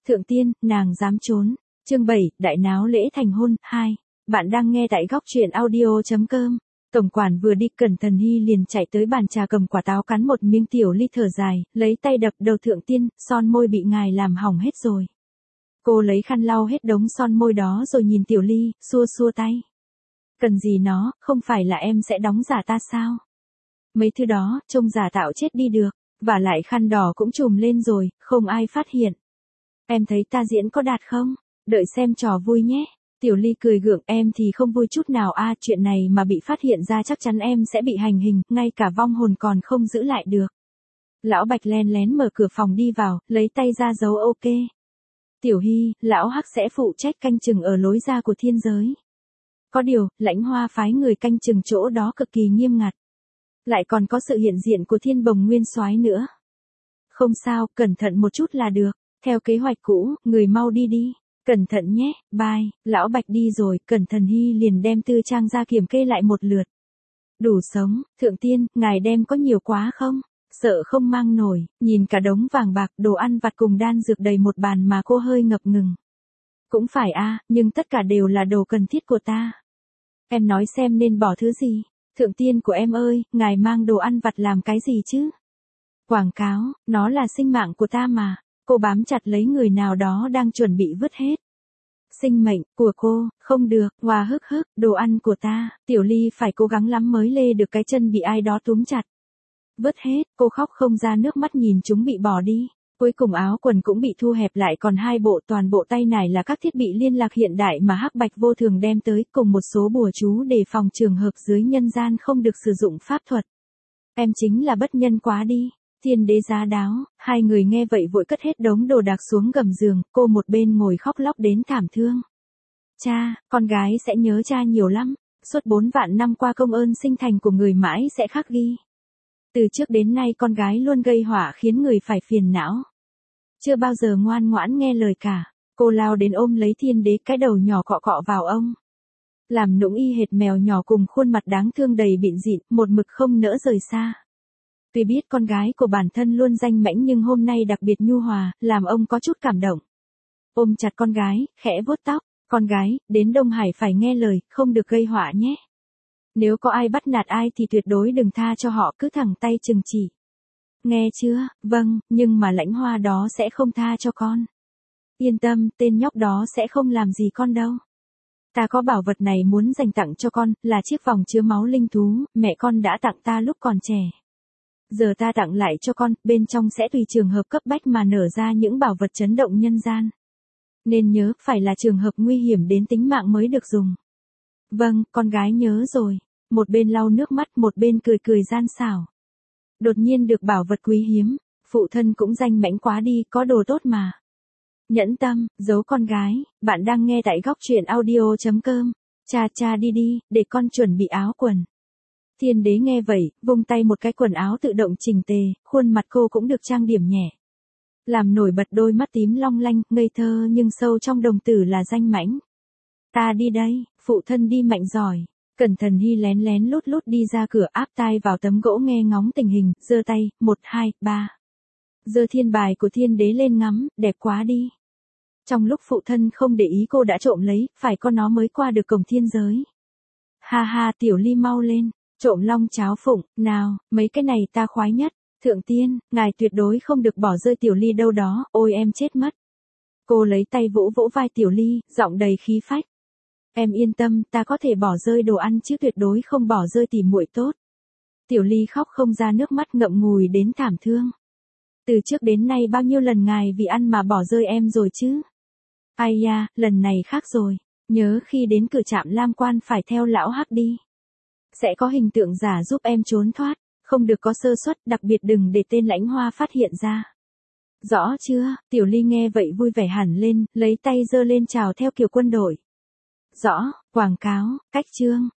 Thượng tiên, nàng dám trốn. Chương 7, đại náo lễ thành hôn, 2. Bạn đang nghe tại góc truyện audio.com. Tổng quản vừa đi, Cẩn Thận Hy liền chạy tới bàn trà cầm quả táo cắn một miếng, Tiểu Ly thở dài, lấy tay đập đầu. Thượng tiên, son môi bị ngài làm hỏng hết rồi. Cô lấy khăn lau hết đống son môi đó rồi nhìn Tiểu Ly, xua xua tay. Cần gì nó, không phải là em sẽ đóng giả ta sao? Mấy thứ đó, trông giả tạo chết đi được, và lại khăn đỏ cũng trùm lên rồi, không ai phát hiện. Em thấy ta diễn có đạt không? Đợi xem trò vui nhé. Tiểu Ly cười gượng, em thì không vui chút nào a, chuyện này mà bị phát hiện ra chắc chắn em sẽ bị hành hình, ngay cả vong hồn còn không giữ lại được. Lão Bạch len lén mở cửa phòng đi vào, lấy tay ra dấu ok. Tiểu Hy, lão Hắc sẽ phụ trách canh chừng ở lối ra của thiên giới. Có điều, Lãnh Hoa phái người canh chừng chỗ đó cực kỳ nghiêm ngặt. Lại còn có sự hiện diện của Thiên Bồng Nguyên Soái nữa. Không sao, cẩn thận một chút là được. Theo kế hoạch cũ, người mau đi đi. Cẩn thận nhé, bye. Lão Bạch đi rồi, Cẩn Thận Hy liền đem tư trang ra kiểm kê lại một lượt. Đủ sống, thượng tiên, ngài đem có nhiều quá không? Sợ không mang nổi, nhìn cả đống vàng bạc, đồ ăn vặt cùng đan dược đầy một bàn mà cô hơi ngập ngừng. Cũng phải a, nhưng tất cả đều là đồ cần thiết của ta. Em nói xem nên bỏ thứ gì? Thượng tiên của em ơi, ngài mang đồ ăn vặt làm cái gì chứ? Quảng cáo, nó là sinh mạng của ta mà. Cô bám chặt lấy người nào đó đang chuẩn bị vứt hết. Sinh mệnh của cô, không được, Hoa hức hức, đồ ăn của ta. Tiểu Ly phải cố gắng lắm mới lê được cái chân bị ai đó túm chặt. Vứt hết, cô khóc không ra nước mắt nhìn chúng bị bỏ đi. Cuối cùng áo quần cũng bị thu hẹp lại, còn hai bộ, toàn bộ tay nải là các thiết bị liên lạc hiện đại mà Hắc Bạch vô thường đem tới, cùng một số bùa chú để phòng trường hợp dưới nhân gian không được sử dụng pháp thuật. Em chính là bất nhân quá đi. Thiên đế giá đáo, hai người nghe vậy vội cất hết đống đồ đạc xuống gầm giường, cô một bên ngồi khóc lóc đến thảm thương. Cha, con gái sẽ nhớ cha nhiều lắm, suốt 4 vạn năm qua công ơn sinh thành của người mãi sẽ khắc ghi. Từ trước đến nay con gái luôn gây họa khiến người phải phiền não. Chưa bao giờ ngoan ngoãn nghe lời cả, cô lao đến ôm lấy thiên đế, cái đầu nhỏ cọ cọ vào ông. Làm nũng y hệt mèo nhỏ cùng khuôn mặt đáng thương đầy bịn dịn, một mực không nỡ rời xa. Tuy biết con gái của bản thân luôn danh mãnh nhưng hôm nay đặc biệt nhu hòa, làm ông có chút cảm động. Ôm chặt con gái, khẽ vuốt tóc, con gái, đến Đông Hải phải nghe lời, không được gây họa nhé. Nếu có ai bắt nạt ai thì tuyệt đối đừng tha cho họ, cứ thẳng tay trừng chỉ. Nghe chưa? Vâng, nhưng mà Lãnh Hoa đó sẽ không tha cho con. Yên tâm, tên nhóc đó sẽ không làm gì con đâu. Ta có bảo vật này muốn dành tặng cho con, là chiếc vòng chứa máu linh thú, mẹ con đã tặng ta lúc còn trẻ. Giờ ta tặng lại cho con, bên trong sẽ tùy trường hợp cấp bách mà nở ra những bảo vật chấn động nhân gian. Nên nhớ, phải là trường hợp nguy hiểm đến tính mạng mới được dùng. Vâng, con gái nhớ rồi. Một bên lau nước mắt, một bên cười cười gian xảo. Đột nhiên được bảo vật quý hiếm, phụ thân cũng danh mãnh quá đi, có đồ tốt mà. Nhẫn tâm, giấu con gái, bạn đang nghe tại góc truyện audio.com. Cha đi đi, để con chuẩn bị áo quần. Thiên đế nghe vậy, vung tay một cái, quần áo tự động chỉnh tề, khuôn mặt cô cũng được trang điểm nhẹ. Làm nổi bật đôi mắt tím long lanh, ngây thơ nhưng sâu trong đồng tử là danh mãnh. Ta đi đây, phụ thân đi mạnh giỏi. Cẩn Thận Hy lén lén lút lút đi ra cửa, áp tai vào tấm gỗ nghe ngóng tình hình, giơ tay, 1, 2, 3. Giơ thiên bài của thiên đế lên ngắm, đẹp quá đi. Trong lúc phụ thân không để ý cô đã trộm lấy, phải có nó mới qua được cổng thiên giới. Ha ha, Tiểu Ly mau lên, trộm long cháo phụng, nào, mấy cái này ta khoái nhất. Thượng tiên, ngài tuyệt đối không được bỏ rơi Tiểu Ly đâu đó, ôi em chết mất. Cô lấy tay vỗ vỗ vai Tiểu Ly, giọng đầy khí phách. Em yên tâm, ta có thể bỏ rơi đồ ăn chứ tuyệt đối không bỏ rơi tỉ muội tốt. Tiểu Ly khóc không ra nước mắt, ngậm ngùi đến thảm thương. Từ trước đến nay bao nhiêu lần ngài vì ăn mà bỏ rơi em rồi chứ? Ai da, lần này khác rồi. Nhớ khi đến cửa trạm Lam Quan phải theo lão Hắc đi. Sẽ có hình tượng giả giúp em trốn thoát, không được có sơ suất, đặc biệt đừng để tên Lãnh Hoa phát hiện ra. Rõ chưa? Tiểu Ly nghe vậy vui vẻ hẳn lên, lấy tay giơ lên chào theo kiểu quân đội. Rõ, quảng cáo, cách chương.